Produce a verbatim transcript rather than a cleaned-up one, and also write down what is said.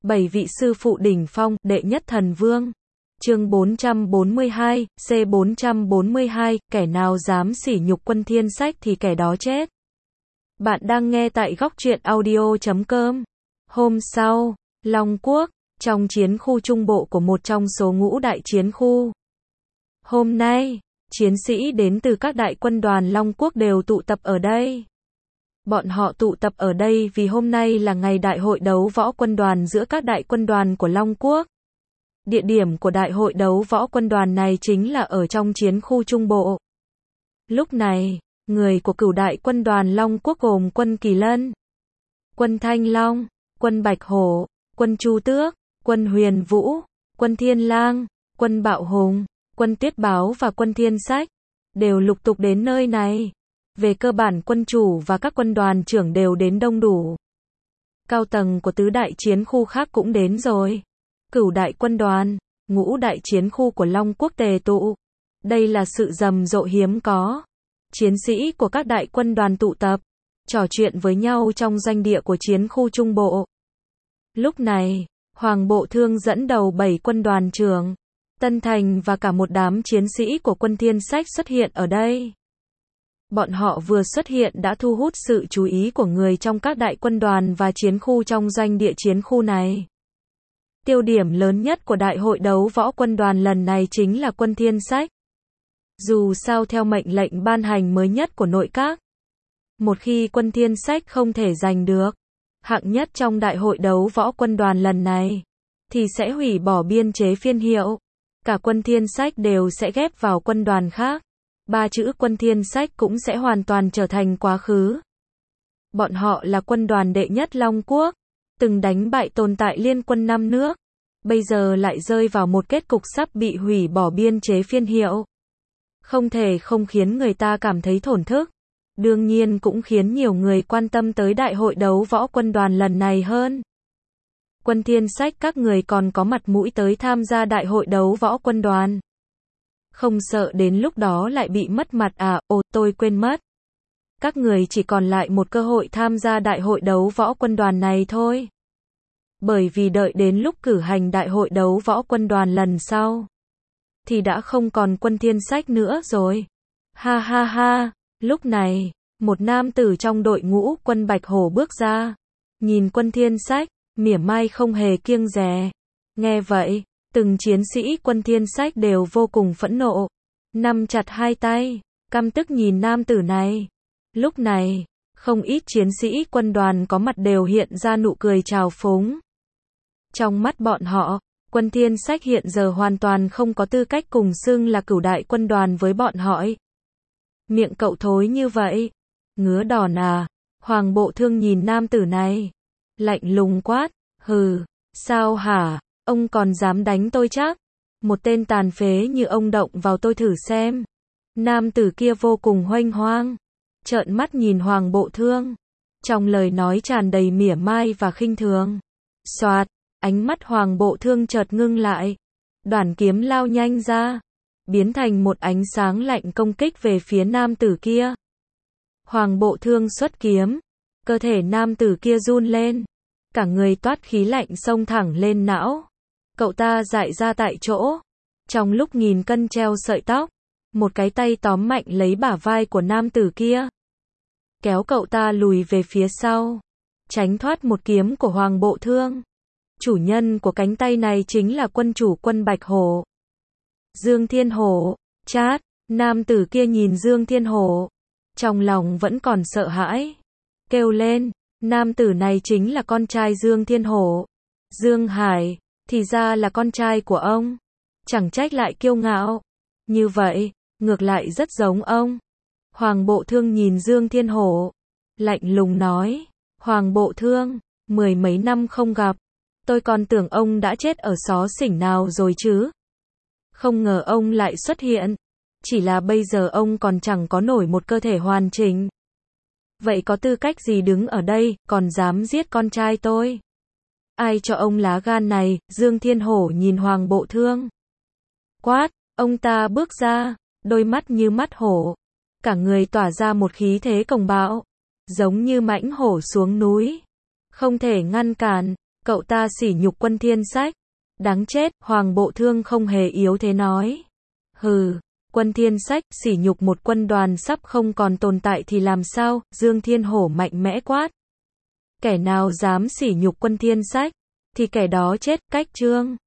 Bảy vị sư phụ đỉnh phong, đệ nhất thần vương. Chương bốn trăm bốn mươi hai, C bốn trăm bốn mươi hai, kẻ nào dám sỉ nhục Quân Thiên Sách thì kẻ đó chết. Bạn đang nghe tại góc truyện audio chấm com. Hôm sau, Long Quốc, trong chiến khu trung bộ của một trong số ngũ đại chiến khu. Hôm nay, chiến sĩ đến từ các đại quân đoàn Long Quốc đều tụ tập ở đây. Bọn họ tụ tập ở đây vì hôm nay là ngày đại hội đấu võ quân đoàn giữa các đại quân đoàn của Long Quốc. Địa điểm của đại hội đấu võ quân đoàn này chính là ở trong chiến khu trung bộ. Lúc này, người của cửu đại quân đoàn Long Quốc gồm quân Kỳ Lân, quân Thanh Long, quân Bạch Hổ, quân Chu Tước, quân Huyền Vũ, quân Thiên Lang, quân Bạo Hùng, quân Tuyết Báo và quân Thiên Sách, đều lục tục đến nơi này. Về cơ bản quân chủ và các quân đoàn trưởng đều đến đông đủ. Cao tầng của tứ đại chiến khu khác cũng đến rồi. Cửu đại quân đoàn, ngũ đại chiến khu của Long Quốc tề tụ. Đây là sự rầm rộ hiếm có. Chiến sĩ của các đại quân đoàn tụ tập, trò chuyện với nhau trong doanh địa của chiến khu trung bộ. Lúc này, Hoàng Bộ Thương dẫn đầu bảy quân đoàn trưởng, Tân Thành và cả một đám chiến sĩ của quân Thiên Sách xuất hiện ở đây. Bọn họ vừa xuất hiện đã thu hút sự chú ý của người trong các đại quân đoàn và chiến khu trong doanh địa chiến khu này. Tiêu điểm lớn nhất của đại hội đấu võ quân đoàn lần này chính là quân Thiên Sách. Dù sao theo mệnh lệnh ban hành mới nhất của nội các, một khi quân Thiên Sách không thể giành được hạng nhất trong đại hội đấu võ quân đoàn lần này, thì sẽ hủy bỏ biên chế phiên hiệu. Cả quân Thiên Sách đều sẽ ghép vào quân đoàn khác. Ba chữ quân Thiên Sách cũng sẽ hoàn toàn trở thành quá khứ. Bọn họ là quân đoàn đệ nhất Long Quốc, từng đánh bại tồn tại liên quân năm nước, bây giờ lại rơi vào một kết cục sắp bị hủy bỏ biên chế phiên hiệu. Không thể không khiến người ta cảm thấy thổn thức. Đương nhiên cũng khiến nhiều người quan tâm tới đại hội đấu võ quân đoàn lần này hơn. Quân Thiên Sách các người còn có mặt mũi tới tham gia đại hội đấu võ quân đoàn. Không sợ đến lúc đó lại bị mất mặt à? Ồ, tôi quên mất. Các người chỉ còn lại một cơ hội tham gia đại hội đấu võ quân đoàn này thôi. Bởi vì đợi đến lúc cử hành đại hội đấu võ quân đoàn lần sau, thì đã không còn quân Thiên Sách nữa rồi. Ha ha ha, lúc này, một nam tử trong đội ngũ quân Bạch Hổ bước ra. Nhìn quân Thiên Sách, mỉa mai không hề kiêng dè. Nghe vậy, từng chiến sĩ quân Thiên Sách đều vô cùng phẫn nộ, nắm chặt hai tay, căm tức nhìn nam tử này. Lúc này, không ít chiến sĩ quân đoàn có mặt đều hiện ra nụ cười trào phúng. Trong mắt bọn họ, quân Thiên Sách hiện giờ hoàn toàn không có tư cách cùng xưng là cửu đại quân đoàn với bọn họ. Miệng cậu thối như vậy, ngứa đòn à? Hoàng Bộ Thương nhìn nam tử này, lạnh lùng quát, hừ, sao hả? Ông còn dám đánh tôi chắc? Một tên tàn phế như ông động vào tôi thử xem. Nam tử kia vô cùng hoanh hoang, trợn mắt nhìn Hoàng Bộ Thương, trong lời nói tràn đầy mỉa mai và khinh thường. Xoạt, ánh mắt Hoàng Bộ Thương chợt ngưng lại, đoản kiếm lao nhanh ra, biến thành một ánh sáng lạnh công kích về phía nam tử kia. Hoàng Bộ Thương xuất kiếm, cơ thể nam tử kia run lên, cả người toát khí lạnh xông thẳng lên não. Cậu ta dại ra tại chỗ, trong lúc nghìn cân treo sợi tóc, một cái tay tóm mạnh lấy bả vai của nam tử kia, kéo cậu ta lùi về phía sau, tránh thoát một kiếm của Hoàng Bộ Thương. Chủ nhân của cánh tay này chính là quân chủ quân Bạch Hổ, Dương Thiên Hổ. Chát, nam tử kia nhìn Dương Thiên Hổ, trong lòng vẫn còn sợ hãi, kêu lên, nam tử này chính là con trai Dương Thiên Hổ, Dương Hải, thì ra là con trai của ông, chẳng trách lại kiêu ngạo như vậy, ngược lại rất giống ông. Hoàng Bộ Thương nhìn Dương Thiên Hổ, lạnh lùng nói, Hoàng Bộ Thương, mười mấy năm không gặp, tôi còn tưởng ông đã chết ở xó xỉnh nào rồi chứ. Không ngờ ông lại xuất hiện, chỉ là bây giờ ông còn chẳng có nổi một cơ thể hoàn chỉnh. Vậy có tư cách gì đứng ở đây, còn dám giết con trai tôi? Ai cho ông lá gan này? Dương Thiên Hổ nhìn Hoàng Bộ Thương, quát, ông ta bước ra, đôi mắt như mắt hổ, cả người tỏa ra một khí thế cuồng bạo, giống như mãnh hổ xuống núi, không thể ngăn cản. Cậu ta sỉ nhục Quân Thiên Sách. Đáng chết, Hoàng Bộ Thương không hề yếu thế nói. Hừ, Quân Thiên Sách, sỉ nhục một quân đoàn sắp không còn tồn tại thì làm sao, Dương Thiên Hổ mạnh mẽ quát. Kẻ nào dám sỉ nhục Quân Thiên Sách, thì kẻ đó chết, cách chương.